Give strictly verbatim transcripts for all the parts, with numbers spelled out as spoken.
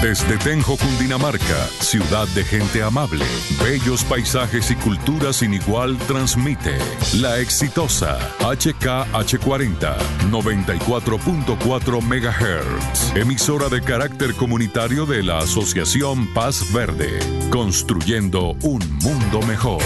Desde Tenjo, Cundinamarca, ciudad de gente amable, bellos paisajes y cultura sin igual, transmite La Exitosa H K H cuarenta, noventa y cuatro punto cuatro megahertz, emisora de carácter comunitario de la Asociación Paz Verde, construyendo un mundo mejor.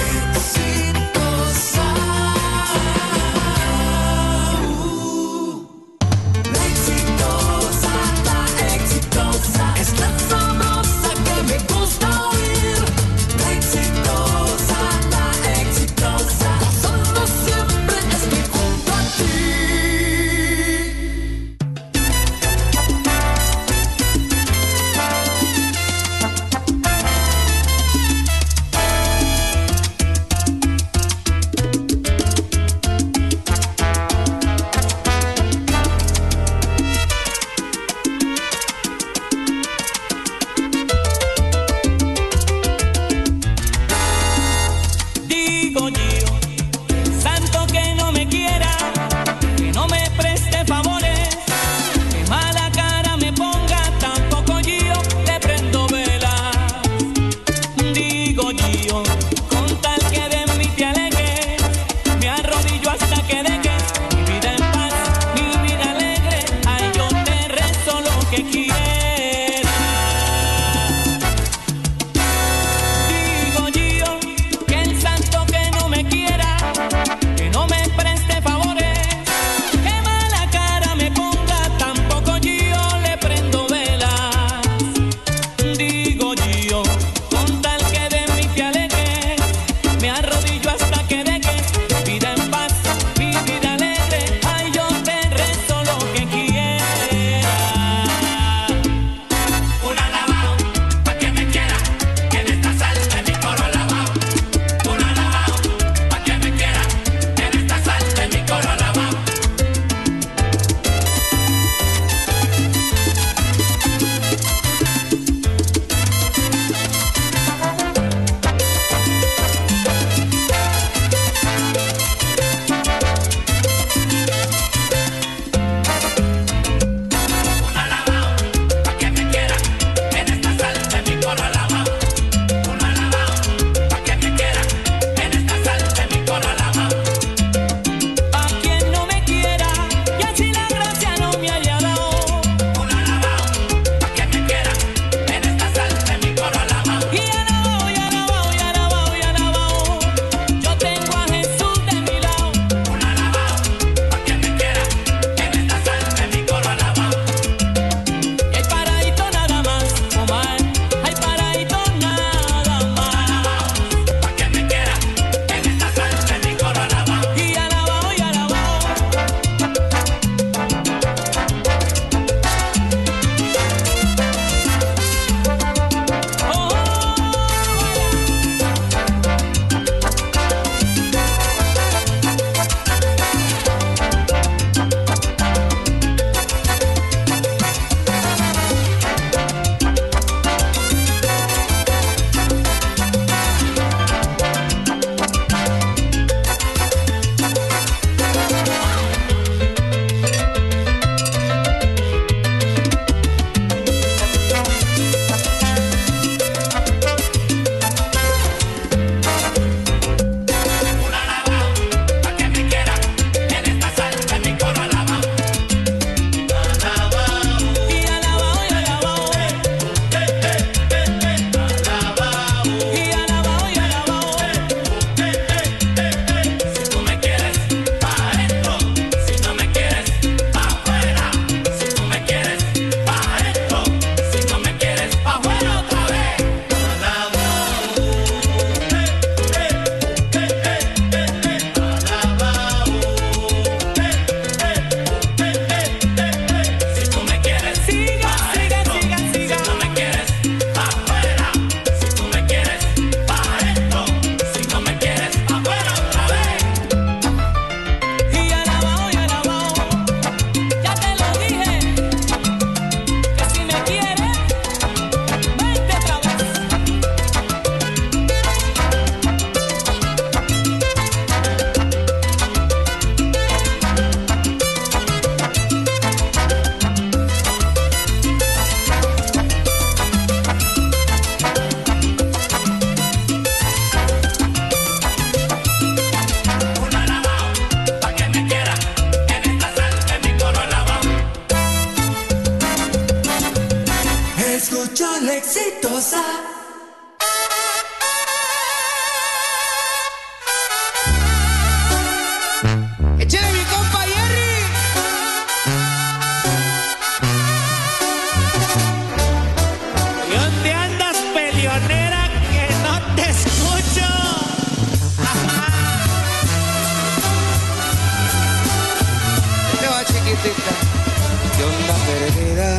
chiquitita. ¿Qué onda perdida?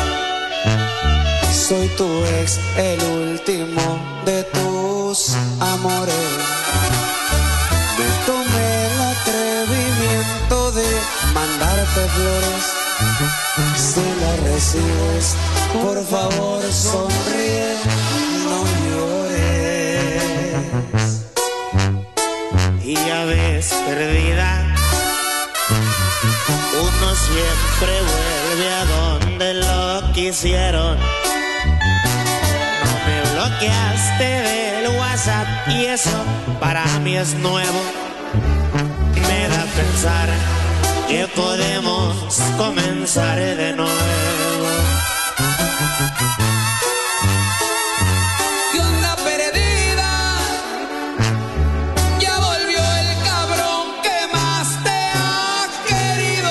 Soy tu ex, el último de tus amores. Me tomé el atrevimiento de mandarte flores. Si las recibes, por favor sonríe, no llores. Y ya ves, perdida, uno siempre vuelve a donde lo quisieron. No me bloqueaste del WhatsApp y eso para mí es nuevo. Me da a pensar que podemos comenzar de nuevo. ¿Qué onda perdida? Ya volvió el cabrón que más te ha querido.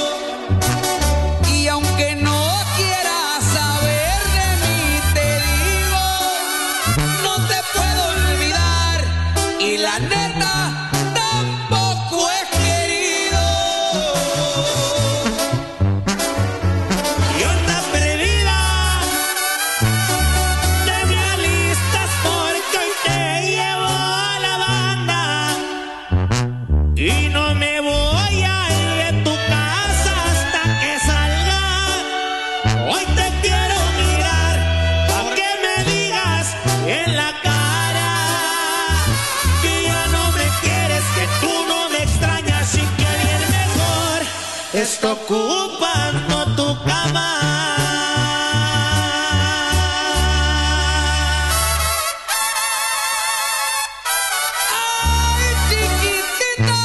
Y aunque no quieras saber de mí, te digo, no te puedo olvidar. Y la neta tampoco es querido. ¿Qué onda perdida? Te me alistas porque hoy te llevo a la banda. Y no me voy a ir de tu casa hasta que salga. Hoy te quiero mirar para que me digas en la cara que ya no me quieres, que tú no me extrañas y que alguien mejor está ocupando tu cama. Ay, chiquitita,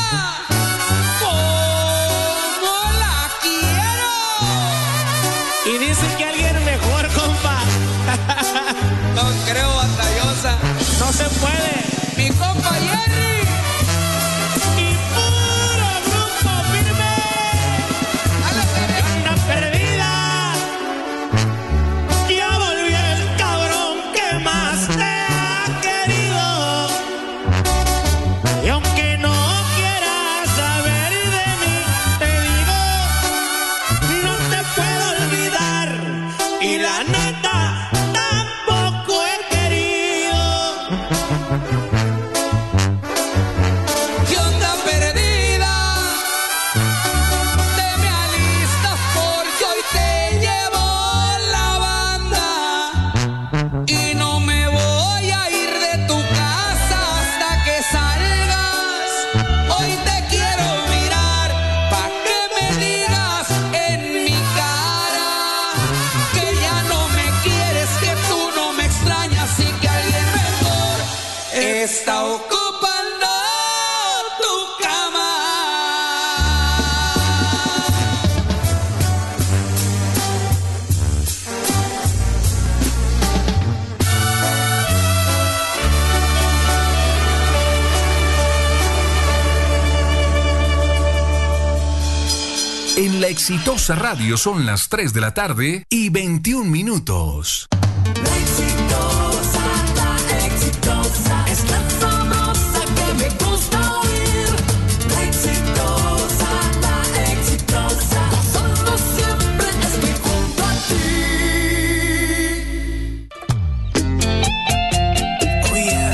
cómo la quiero. Y dice que alguien mejor, compa. No creo, batallosa. No se puede. Mi compa Jerry. Y puro grupo firme. Anda perdida. Ya volvió el cabrón que más te ha querido. Y aunque no quieras saber de mí, te digo, no te puedo olvidar. Y la neta tampoco he querido. ¿Qué onda perdida? Te me alistas porque hoy te llevo la banda. Y no me voy a ir de tu casa hasta que salgas. Hoy te quiero mirar pa' que me digas en mi cara que ya no me quieres, que tú no me extrañas y que alguien mejor está ocupando tu cama. En la Exitosa Radio son las tres de la tarde y veintiún minutos. La exitosa, la exitosa, es la sabrosa que me gusta oír. La exitosa, la exitosa, gozando siempre estoy junto a ti. Oh yeah.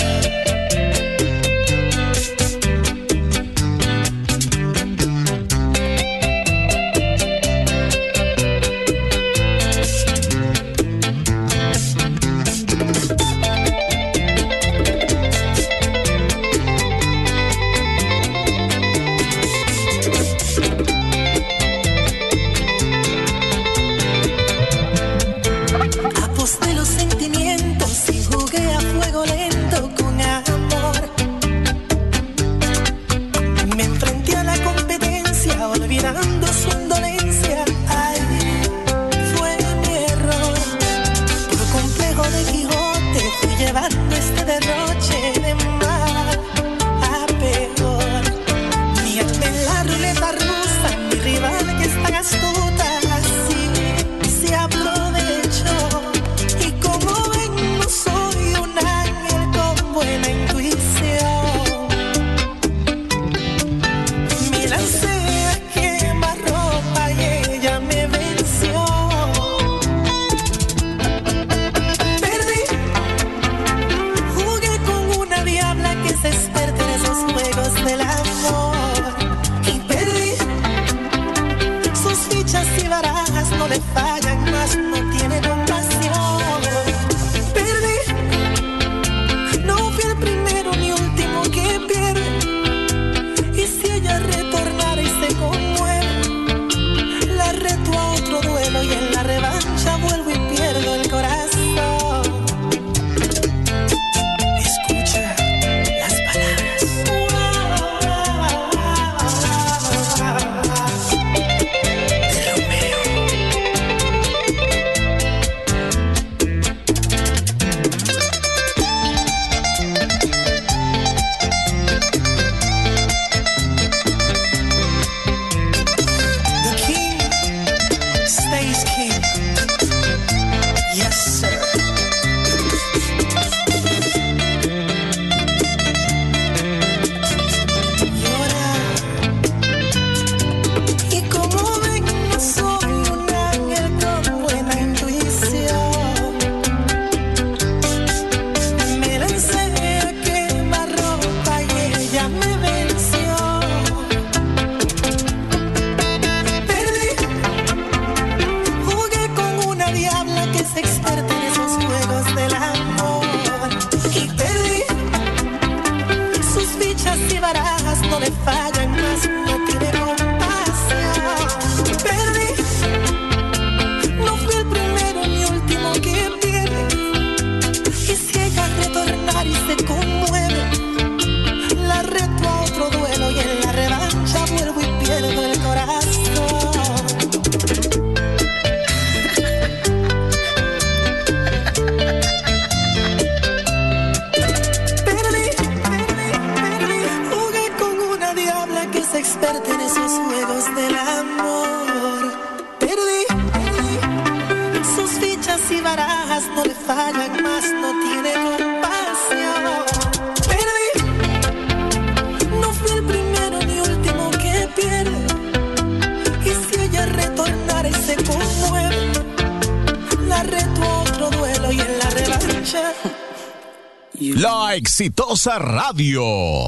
falla más, no tiene compasión. Perdí, no fui el primero ni último que pierde. Y si ella retornara y se conmueve, la reto a otro duelo y en la revancha. La Exitosa Radio.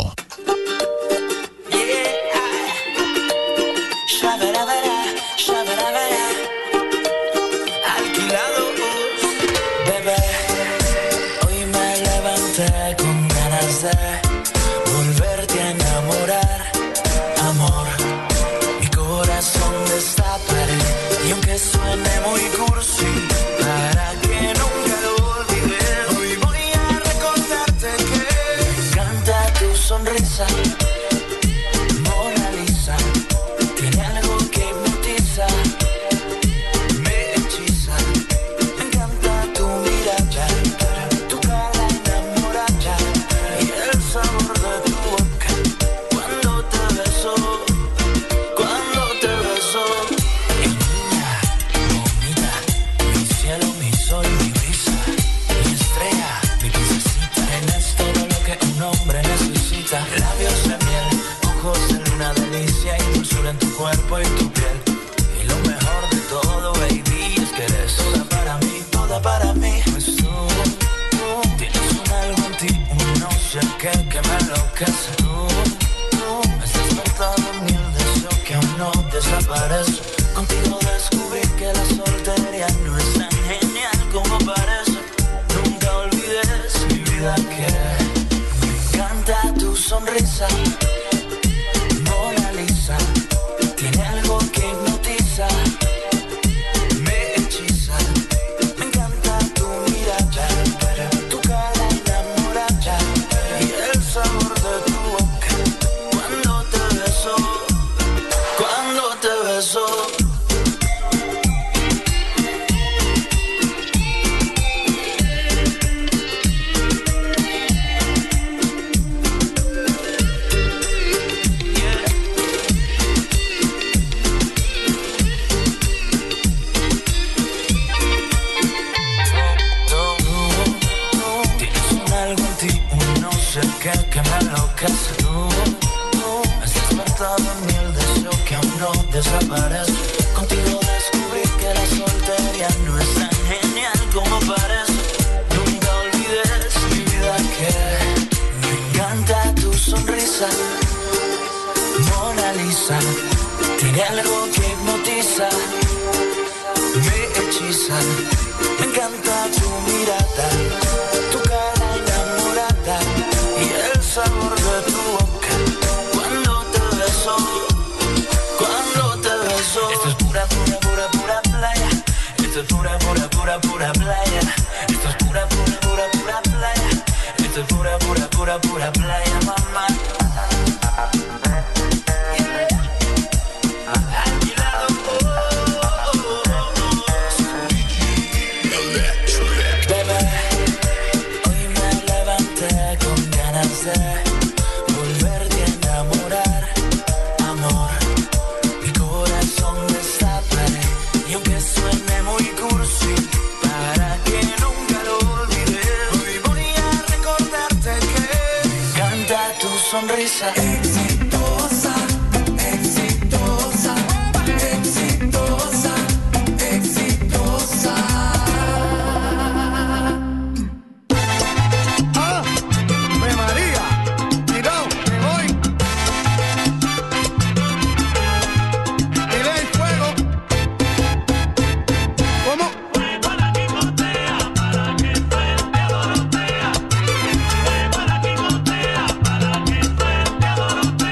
Volverte a enamorar, amor. Mi corazón destaparé. Y aunque suene muy cursi, para que nunca lo olvides, hoy voy a recordarte que me encanta tu sonrisa, Mona Lisa. Tiene algo que hipnotiza, me hechiza. Me encanta tu mirada, tu cara enamorada y el sabor de tu boca cuando te beso, cuando te beso. Y niña, bonita, mi cielo, mi sol, mi brisa, mi estrella, mi princesita. Tienes todo lo que un hombre necesita. Labios de miel, ojos de luna, delicia y dulzura en tu cuerpo y tu piel. Y lo mejor de todo, baby, es que eres toda para mí, toda para mí. Pues tú, tú tienes un algo en ti, un no sé qué que me enloquece. Tú, tú me has despertado en mí el deseo que aún no desaparece. Contigo descubrí que la soltería no es tan genial como parece. Nunca olvides mi vida que me encanta tu sonrisa, Mona Lisa. Tiene algo que hipnotiza, me hechiza. Me encanta tu mirada, tu cara enamorada y el sabor de tu boca cuando te beso, cuando te beso. Tienes un algo en ti, un no sé qué que me enloquece. Tú, tú me has despertado en mí el deseo que aún no desaparece. Contigo descubrí que la soltería no es tan genial como parece. Nunca olvides mi vida que me encanta tu sonrisa, Mona Lisa. Tiene algo que hipnotiza, me hechiza. Me encanta tu mirada, tu cara enamorada y el sabor de tu boca cuando te beso, cuando te beso. Esto es pura, pura, pura, pura playa. Esto es pura, pura, pura, pura playa. Esto es pura, pura, pura, pura playa. Esto es pura, pura, pura, pura playa, mamá. Volverte a enamorar, amor. Mi corazón destaparé. Y aunque suene muy cursi, para que nunca lo olvides, hoy voy a recordarte que me encanta tu sonrisa. Exitosa, exitosa, exitosa, exitosa. Para que suelte Dorotea.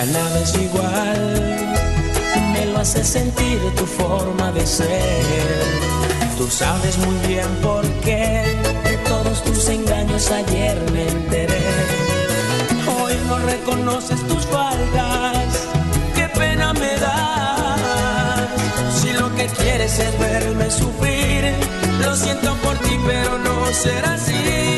nada es igual, me lo hace sentir tu forma de ser. Tú sabes muy bien por qué de todos tus engaños ayer me enteré. Hoy no reconoces tus faltas, qué pena me das. Si lo que quieres es verme sufrir, lo siento por ti, pero no será así.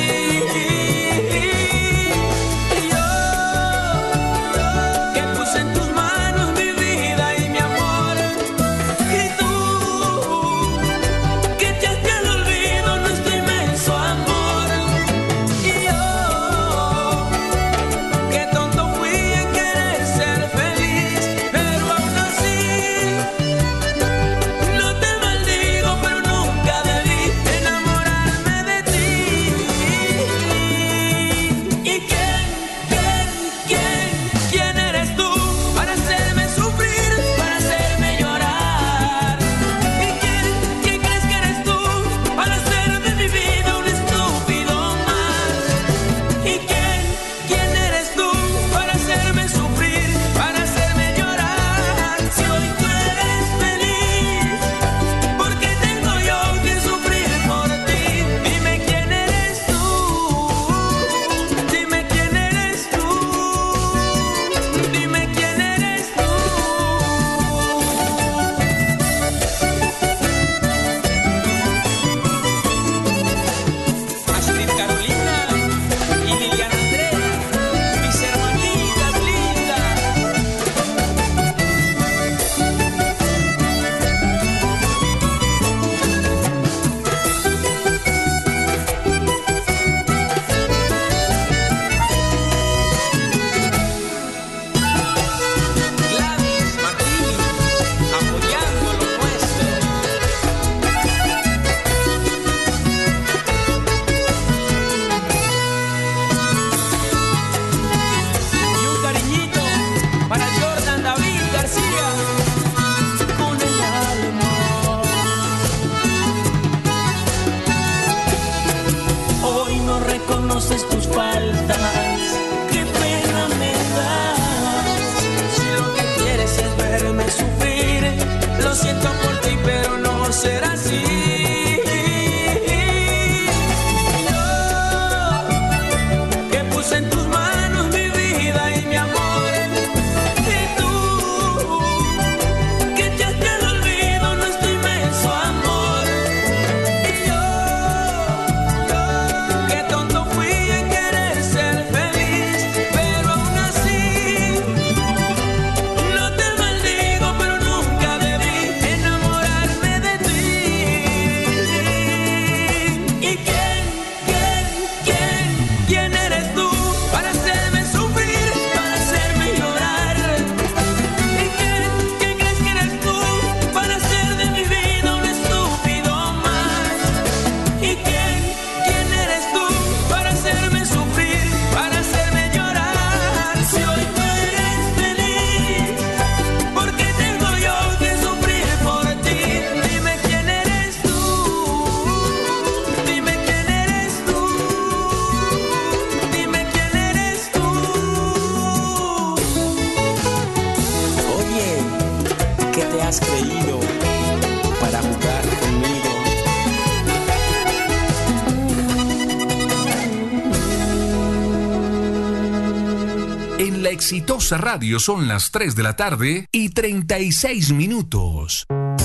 Exitosa Radio son las tres de la tarde y treinta y seis minutos.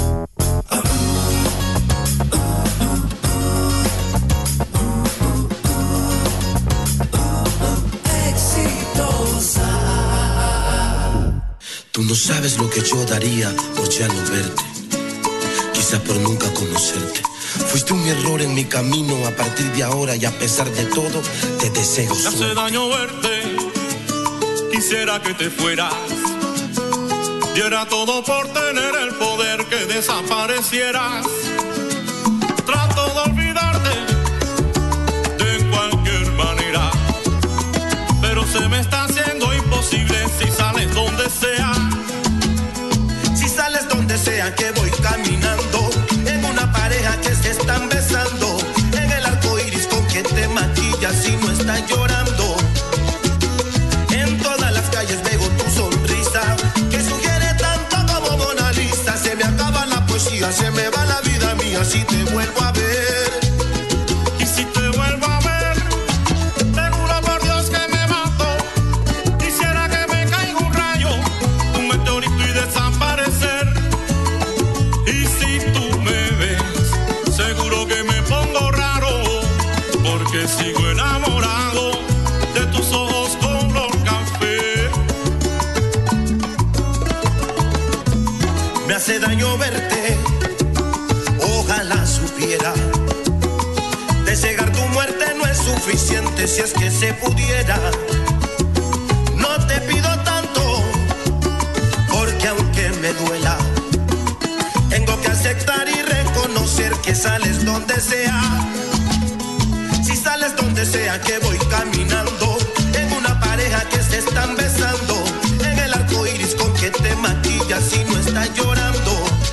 Exitosa. Tú no sabes lo que yo daría por ya no verte, quizá por nunca conocerte. Fuiste un error en mi camino, a partir de ahora y a pesar de todo, te deseo suerte. Me hace daño verte. Quisiera que te fueras, diera todo por tener el poder que desaparecieras. Trato de olvidarte de cualquier manera, pero se me está haciendo imposible si sales donde sea. Si sales donde sea que voy caminando, en una pareja que se están besando, en el arco iris con que te maquillas y no estás llorando. En todas las calles veo tu sonrisa. poesía, se me va la vida mía si te vuelvo a ver. Y si te vuelvo a ver, te juro por Dios que me mato. Quisiera que me caiga un rayo, un meteorito y desaparecer. Y si tú me ves, seguro que me pongo raro, porque sigo enamorado de tus ojos color café. Me hace daño verte, ojalá supiera. Desear tu muerte no es suficiente si es que se pudiera. No te pido tanto, porque aunque me duela, tengo que aceptar y reconocer que sales donde sea. Si sales donde sea que voy caminando, en una pareja que se están besando, en el arco iris con que te maquillas y no estás llorando.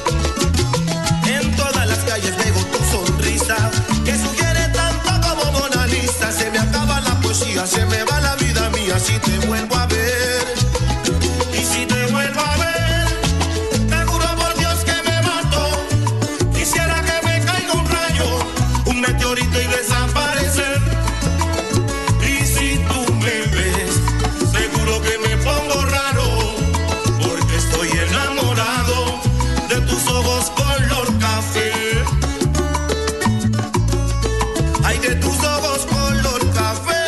En todas las calles veo tu sonrisa, que sugiere tanto como Mona Lisa. Se me acaba la poesía, se me va la vida mía si te vuelvo a ver. Y si te vuelvo a ver, te juro por Dios que me mato. Quisiera que me caiga un rayo, un meteorito y desaparecer. Y si tú me ves, seguro que me pongo raro, porque estoy enamorado de tus ojos color café. Ay, de tus ojos color café.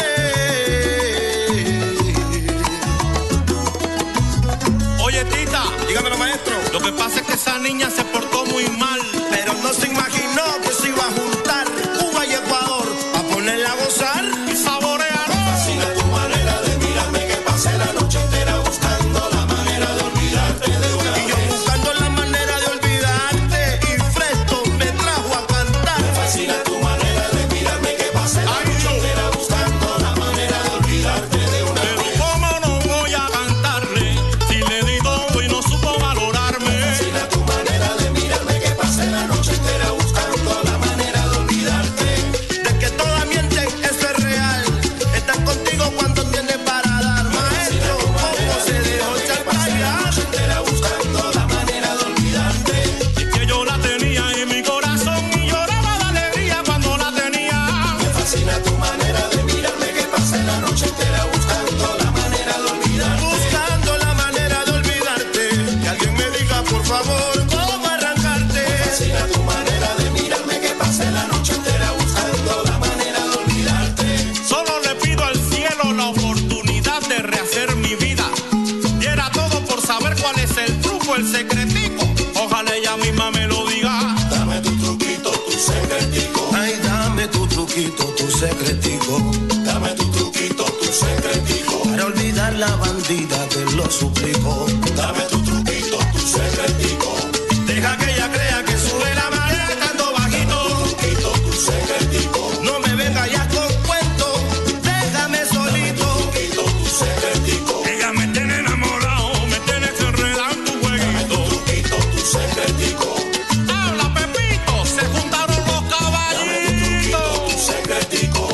Oye, Tita, Dígamelo, maestro. lo que pasa es que esa niña se portó muy mal. Pero no se imaginó que se iba a juntar Cuba y Ecuador a ponerla a gozar. Y saborearlo. Fascina tu manera de mirarme, que pasé la noche entera buscando la manera de olvidarte de una vez. Y yo buscando la manera de olvidarte, y Fresco me trajo a cantar. Me fascina tu manera de mirarme, que pasé la Ay, noche yo. entera buscando la manera de olvidarte de una Pero vez. cómo no voy a cantarle si le di todo y no supo valorarme. Fascina tu manera de mirarme, que pasé la noche entera buscando la manera de olvidarte. De que todas mienten, eso es real. Están contigo cuando tienen para dar. Maestro, ¿cómo se dejó chantajear? Entera buscando la manera de olvidarte. Y que yo la tenía en mi corazón y lloraba de alegría cuando la tenía. Me fascina tu manera de mirarme, que pasé la noche entera buscando la manera de olvidarte. Buscando la manera de olvidarte. Que alguien me diga, por favor, cómo arrancarte. Me fascina tu manera de mirarme, que pasé la noche entera buscando la manera de olvidarte. Solo le pido al cielo la oportunidad de rehacer mi vida. Y era todo por saber cuál es el truco, el secretico. Ojalá ella misma me lo diga. Dame tu truquito, tu secretico. Ay, dame tu truquito, tu secretico. Dame tu truquito, tu secretico. Para olvidar la bandida, te lo suplico. Dame tu truquito, tu secretico. Deja que ella crea que sube la marea estando bajito. Tu truquito, tu secretico. No me venga ya con cuento, déjame solito. Tu truquito, tu secretico. Ella me tiene enamorado, me tiene enredado en tu jueguito. Tu truquito, tu secretico. Habla, Pepito, se juntaron los Dame tu truquito, tu caballitos. secretico.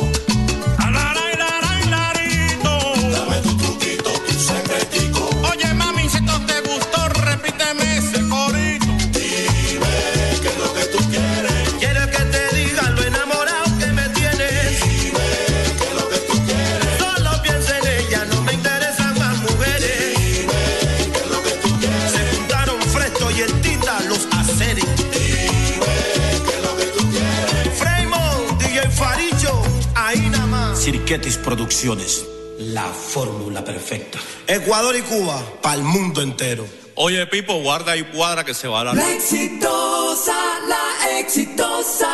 Alaray, laray, larito. Dame tu truquito, tu secretico. Oye, mami, si esto te gustó, repíteme ese corito. Dime qué es lo que tú quieres. Quiero que te diga lo enamorado que me tienes. Dime qué es lo que tú quieres. Solo pienso en ella, no me interesan más mujeres. Dime qué es lo que tú quieres. Se juntaron Fresco y el Tita, los aceres. Dime qué es lo que tú quieres. Fremont, D J Faricho, ahí nada más. Cirquetis Producciones, la fórmula perfecta. Ecuador y Cuba, para el mundo entero. Oye, Pipo, guarda y cuadra que se va a la... La exitosa, la exitosa.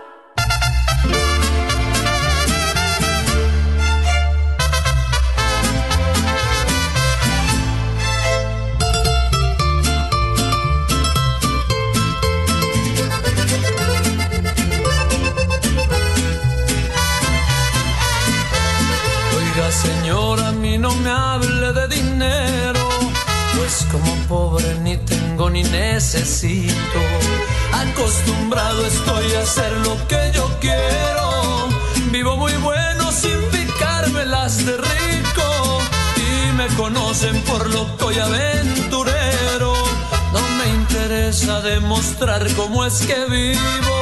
Oiga, señora, a mí no me hable de dinero, pues como pobre ni tengo ni necesito. Acostumbrado estoy a hacer lo que yo quiero. Vivo muy bueno sin picármelas de rico. Y me conocen por loco y aventurero. No me interesa interesa demostrar cómo es que vivo.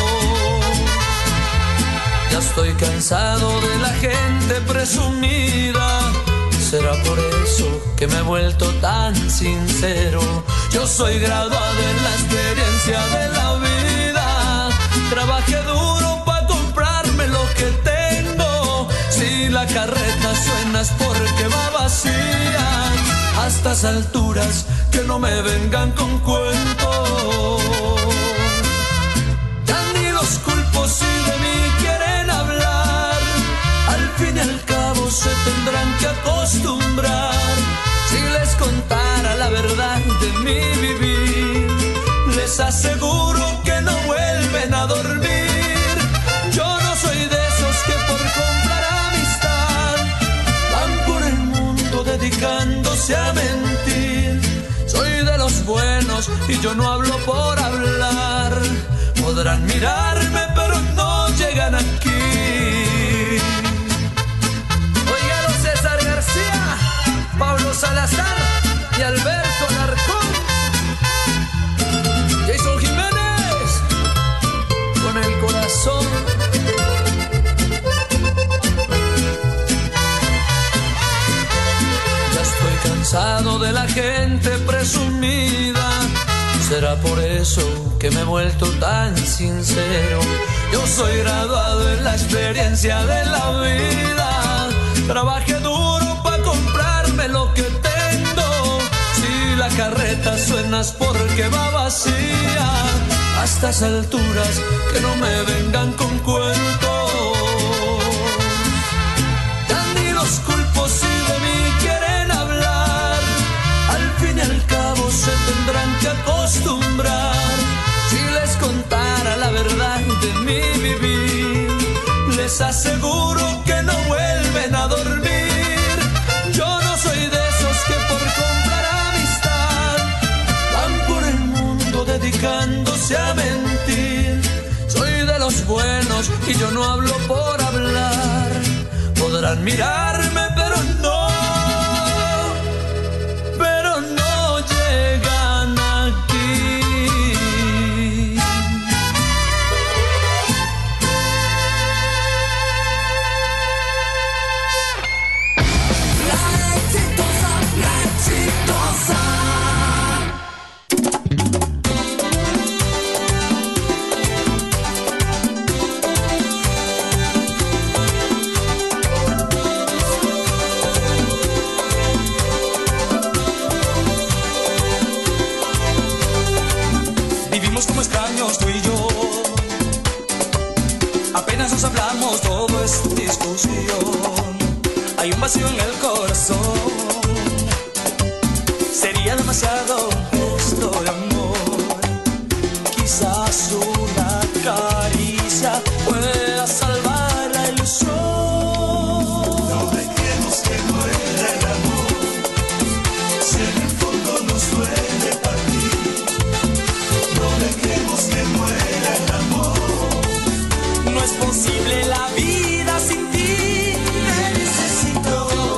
Ya estoy cansado de la gente presumida. Será por eso que me he vuelto tan sincero. Yo soy graduado en la experiencia de la vida. Trabajé duro para comprarme lo que tengo. Si la carreta suena es porque va vacía. A estas alturas que no me vengan con cuentos. Ya ni los culpos si de mí quieren hablar. Al fin y al cabo se tendrán que acostumbrar. Si les contara la verdad de mi vivir, les aseguro que no vuelven a dormir. Yo no soy de esos que por comprar amistad van por el mundo dedicándose a mentir. Soy de los buenos y yo no hablo por hablar. Podrán mirarme pero no llegan aquí. Oígalo, César García, Pablo Salazar y Alberto Alarcón. Jason Jiménez, con el corazón. Ya estoy cansado de la gente presumida. Será por eso que me he vuelto tan sincero. Yo soy graduado en la experiencia de la vida. Trabajé duro para comprarme lo que tengo. Si la carreta suena es porque va vacía. A estas alturas que no me vengan con cuentos. Ya ni los culpos si de mí quieren hablar. Al fin y al cabo se tendrán que acostumbrar. Si les contara la verdad de mi vivir, les aseguro que no vuelven a dormir. Yo no soy de esos que por comprar amistad van por el mundo dedicándose a mentir. Soy de los buenos y yo no hablo por hablar. Podrán mirarme pero no, pero no llegan aquí. Tú y yo apenas nos hablamos, todo es discusión. Hay un vacío en el corazón. Sería demasiado esto de amor. Quizás una caricia pueda salvar la ilusión. No dejemos que muera el amor. Si en el fondo nos duele partir, no dejemos que muera el amor. No es posible la vida sin ti. Te necesito.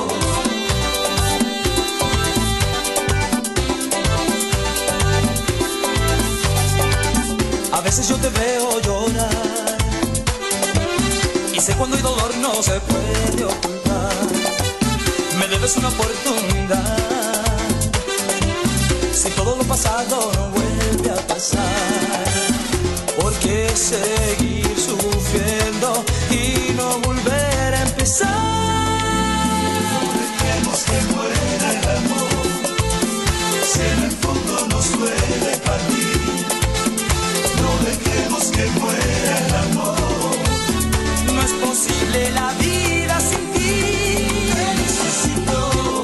A veces yo te veo llorar y sé cuando hay dolor no se puede ocultar. Me debes una oportunidad. Si todo lo pasado no vuelve a pasar, ¿por qué seguir sufriendo y no volver a empezar? No dejemos que muera el amor. Si en el fondo nos duele partir, no dejemos que muera el amor. No es posible la vida sin ti. Te necesito.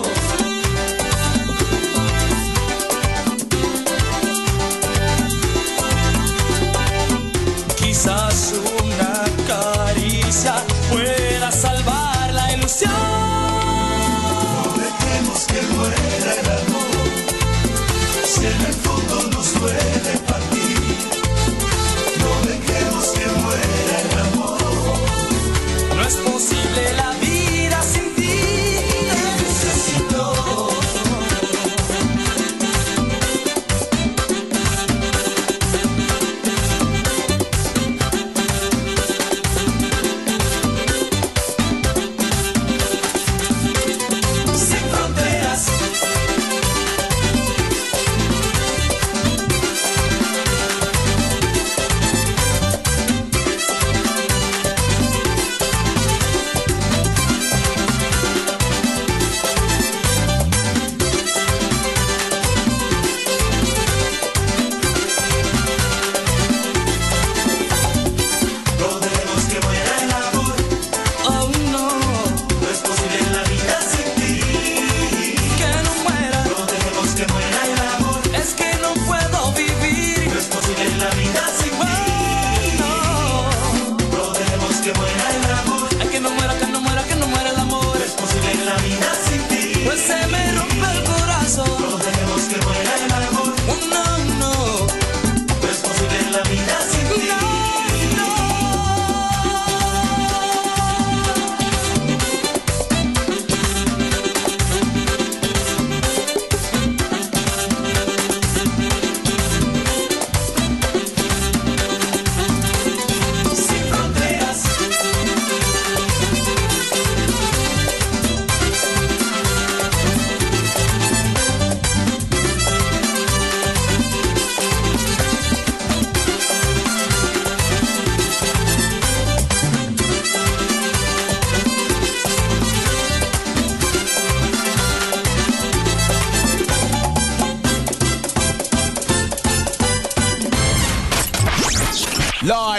Quizás una caricia pueda salvar la ilusión. No dejemos que muera el amor. Si en el fondo nos duele partir, no dejemos que muera el amor. No es posible la vida sin ti. Te necesito.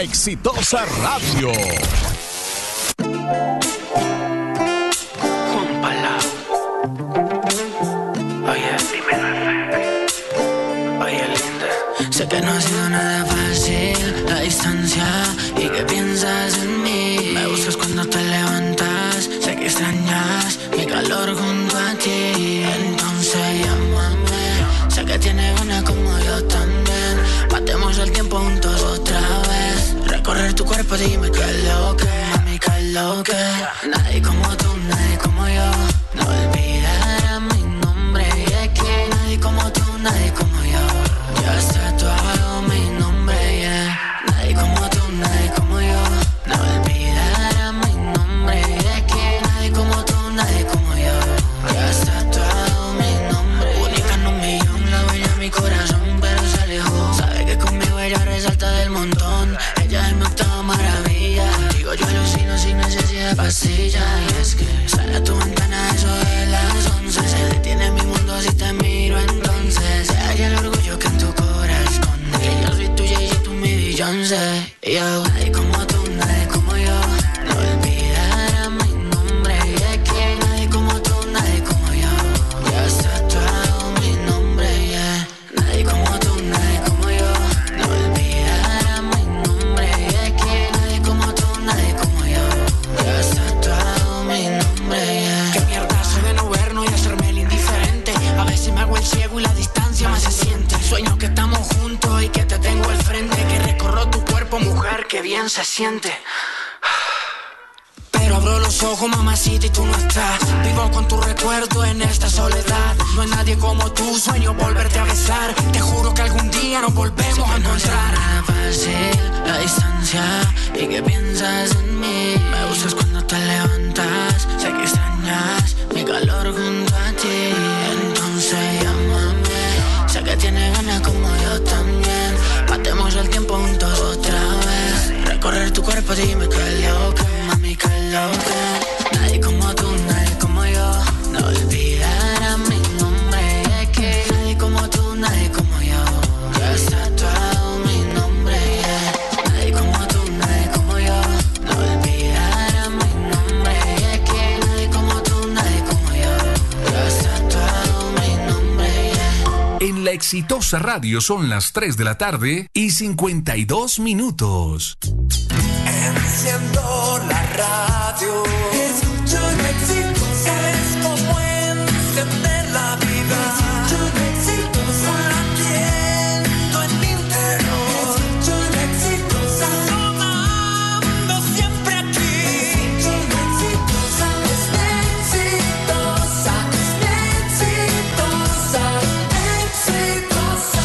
La Exitosa Radio. Júmpala. Oye, dímelo, oye, linda. Sé que no ha sido nada fácil la distancia y que piensas en mí. Me buscas cuando te levantas, sé que extrañas mi calor junto a ti. Entonces llámame, sé que tienes ganas como yo también. Matemos el tiempo juntos otra vez. Recorrer tu cuerpo, dime qué es lo que, mami, qué es lo que. Nadie como tú, nadie como yo. No olvidarás mi nombre. Y es que nadie como tú, nadie como yo. Ya está tatuado mi nombre, yeah. Nadie como tú, nadie como yo. No olvidarás mi nombre. Y es que nadie como tú, nadie como yo. Ya está tatuado mi nombre. Única en un millón, la bella en mi corazón, pero se alejó. Sabe que conmigo ella resalta del montón. Ella es mi octava maravilla. Digo, yo alucino sin necesidad de pastilla. Y es que sale a tu ventana eso de las once. Se detiene mi mundo si te miro entonces. Se halla el orgullo que en tu corazón. Que yo soy tuya y tú mi Beyoncé. Yo, nadie como tú, nadie como yo. No olvidarás mi nombre. Y es que nadie como tú, nadie como yo. Ya está tatuado mi nombre, yeah. Nadie como tú, nadie como yo. No olvidarás mi nombre. Y es que nadie como tú, nadie como yo. Ya está tatuado mi nombre, yeah. Qué mierdazo de no vernos y hacerme el indiferente. A veces me hago el ciego y la distancia más se siente. Sueño que estamos juntos y que te tengo al frente. Que recorro tu cuerpo, mujer, que bien se siente. Pero abro los ojos, mamacita, y tú no estás. Vivo con tu recuerdo en esta soledad. No hay nadie como tú, sueño volverte a besar. Te juro que algún día nos volvemos a encontrar. No fácil la distancia y que piensas en mí. Me buscas cuando te levantas, sé que extrañas mi calor junto a ti. Entonces llámame, sé que tienes ganas como yo también. Matemos el tiempo juntos otra vez. Recorrer tu cuerpo, dime qué es lo que, mami, qué es lo que. Nadie como tú, nadie como yo. No olvidarás mi nombre. Es que nadie como tú, nadie como yo. Ya está tatuado mi nombre, yeah. Nadie como tú, nadie como yo. No olvidarás mi nombre. Es que nadie como tú, nadie como yo. Ya está tatuado mi nombre, yeah. En La Exitosa Radio son las tres de la tarde y cincuenta y dos minutos. Enciendo la radio, escucho la Exitosa. Es como encender la vida. Escucho la Exitosa. Latiendo en mi interior. Escucho la Exitosa. Sonando siempre aquí. Escucho la Exitosa. Es la Exitosa. Es la Exitosa. Exitosa.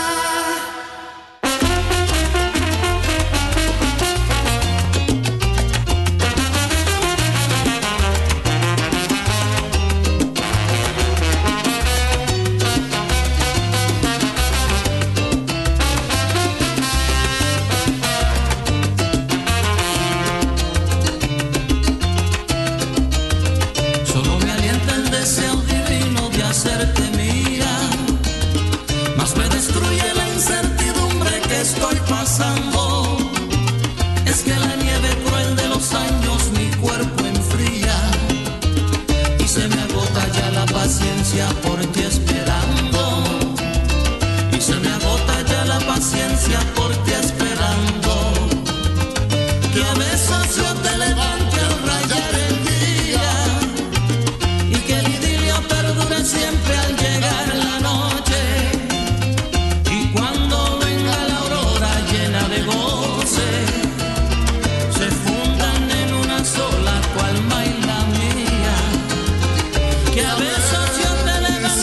Solo me alienta el deseo divino de hacerte mía, más me destruye la incertidumbre que estoy pasando. Es que la nieve cruel de los años mi cuerpo enfría y se me agota ya la paciencia por ti esperando. Y se me agota ya la paciencia por ti esperando. Que a veces yo te levante al rayar el día y que el idilio perdure siempre al llegar la noche. Y cuando venga la aurora llena de goce, se fundan en una sola tu alma y la mía. Que a veces yo te levante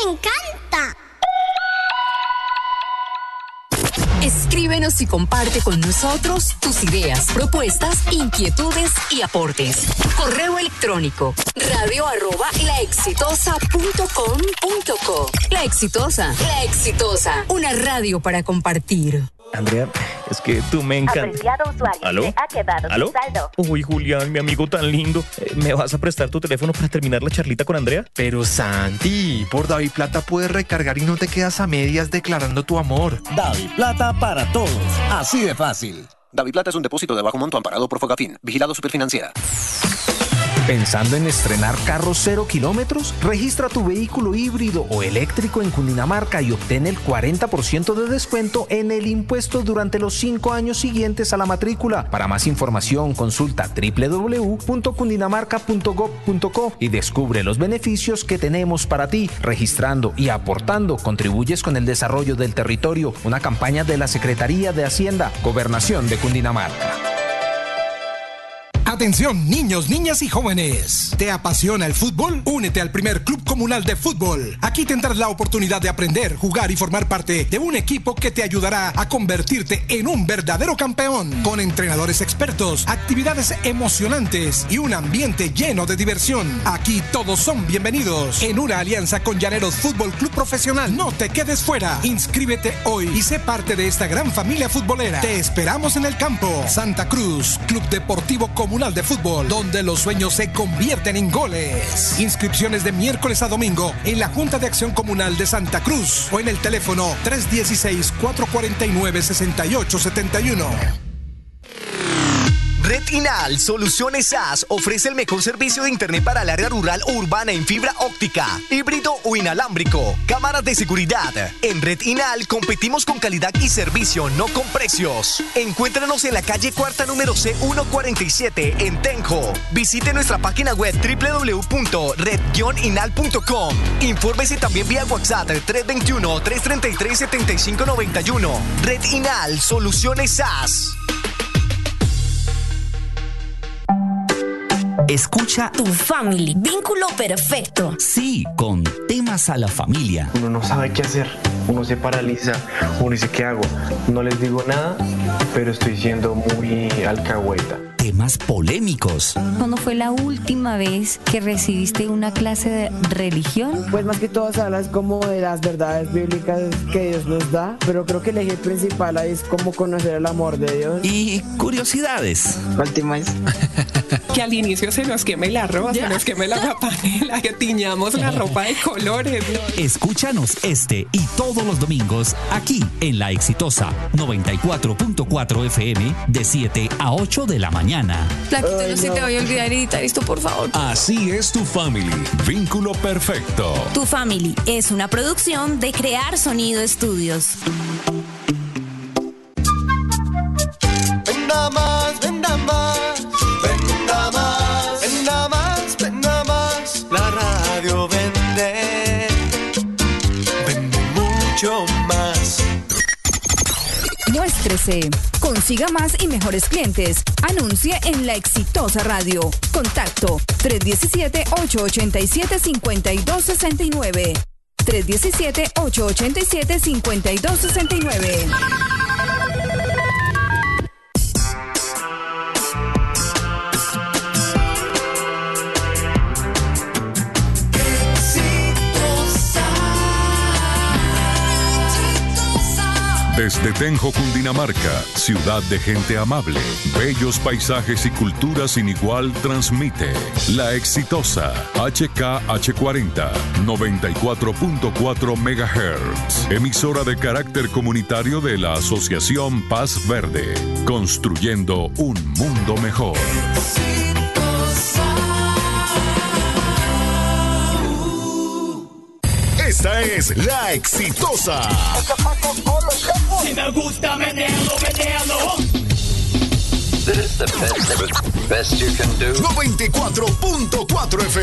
me encanta. Escríbenos y comparte con nosotros tus ideas, propuestas, inquietudes y aportes. Correo electrónico radio arroba laexitosa punto com punto co. La Exitosa, La Exitosa, una radio para compartir. Andrea, es que tú me encantas. Apreciado usuario, ¿Aló? se ha quedado ¿Aló? sin saldo. Uy, Julián, mi amigo tan lindo. Eh, ¿Me vas a prestar tu teléfono para terminar la charlita con Andrea? Pero Santi, por Davi Plata puedes recargar y no te quedas a medias declarando tu amor. Davi Plata para todos. Así de fácil. Davi Plata es un depósito de bajo monto amparado por Fogafín. Vigilado Superfinanciera. ¿Pensando en estrenar carros cero kilómetros? Registra tu vehículo híbrido o eléctrico en Cundinamarca y obtén el cuarenta por ciento de descuento en el impuesto durante los cinco años siguientes a la matrícula. Para más información, consulta doble u doble u doble u punto cundinamarca punto gob punto co y descubre los beneficios que tenemos para ti. Registrando y aportando, contribuyes con el desarrollo del territorio. Una campaña de la Secretaría de Hacienda, Gobernación de Cundinamarca. Atención, niños, niñas y jóvenes. ¿Te apasiona el fútbol? Únete al primer Club Comunal de Fútbol. Aquí tendrás la oportunidad de aprender, jugar y formar parte de un equipo que te ayudará a convertirte en un verdadero campeón. Con entrenadores expertos, actividades emocionantes y un ambiente lleno de diversión. Aquí todos son bienvenidos. En una alianza con Llaneros Fútbol Club Profesional. No te quedes fuera. Inscríbete hoy y sé parte de esta gran familia futbolera. Te esperamos en el campo. Santa Cruz, Club Deportivo Comunal de Fútbol, donde los sueños se convierten en goles. Inscripciones de miércoles a domingo en la Junta de Acción Comunal de Santa Cruz o en el teléfono tres uno seis, cuatro cuatro nueve, seis ocho siete uno. Red Inal Soluciones A S ofrece el mejor servicio de internet para el área rural o urbana en fibra óptica, híbrido o inalámbrico, cámaras de seguridad. En Red Inal competimos con calidad y servicio, no con precios. Encuéntranos en la calle Cuarta número C ciento cuarenta y siete en Tenjo. Visite nuestra página web doble u doble u doble u punto red guion inal punto com. Infórmese también vía WhatsApp tres dos uno, tres tres tres, siete cinco nueve uno. Red Inal Soluciones A S. Escucha Tu Family, vínculo perfecto. Sí, con temas a la familia. Uno no sabe qué hacer, uno se paraliza, uno dice ¿qué hago? No les digo nada, pero estoy siendo muy alcahueta. Temas polémicos. ¿Cuándo fue la última vez que recibiste una clase de religión? Pues más que todo se habla como de las verdades bíblicas que Dios nos da, pero creo que el eje principal ahí es cómo conocer el amor de Dios. Y curiosidades. Última vez. Que al inicio se nos queme la ropa, se nos queme la guapanela, que tiñamos la ropa de colores. Escúchanos este y todos los domingos aquí en La Exitosa noventa y cuatro punto cuatro F M de siete a ocho de la mañana. Flaquito, no se te vaya a olvidar editar esto, por favor. Así es Tu Family. Vínculo perfecto. Tu Family es una producción de Crear Sonido Estudios. Venda más, venda más, venda más, venda más, venda más. La radio vende, vende mucho más. Muéstrese, consiga más y mejores clientes. Anuncie en La Exitosa Radio. Contacto tres uno siete, ocho ocho siete, cinco dos seis nueve. tres uno siete, ocho ocho siete, cinco dos seis nueve. Desde Tenjo, Cundinamarca, ciudad de gente amable, bellos paisajes y cultura sin igual, transmite La Exitosa, H K H cuarenta, noventa y cuatro punto cuatro megahertz, emisora de carácter comunitario de la Asociación Paz Verde, construyendo un mundo mejor. Esta es La Exitosa. Si me gusta, menealo, menealo. noventa y cuatro punto cuatro F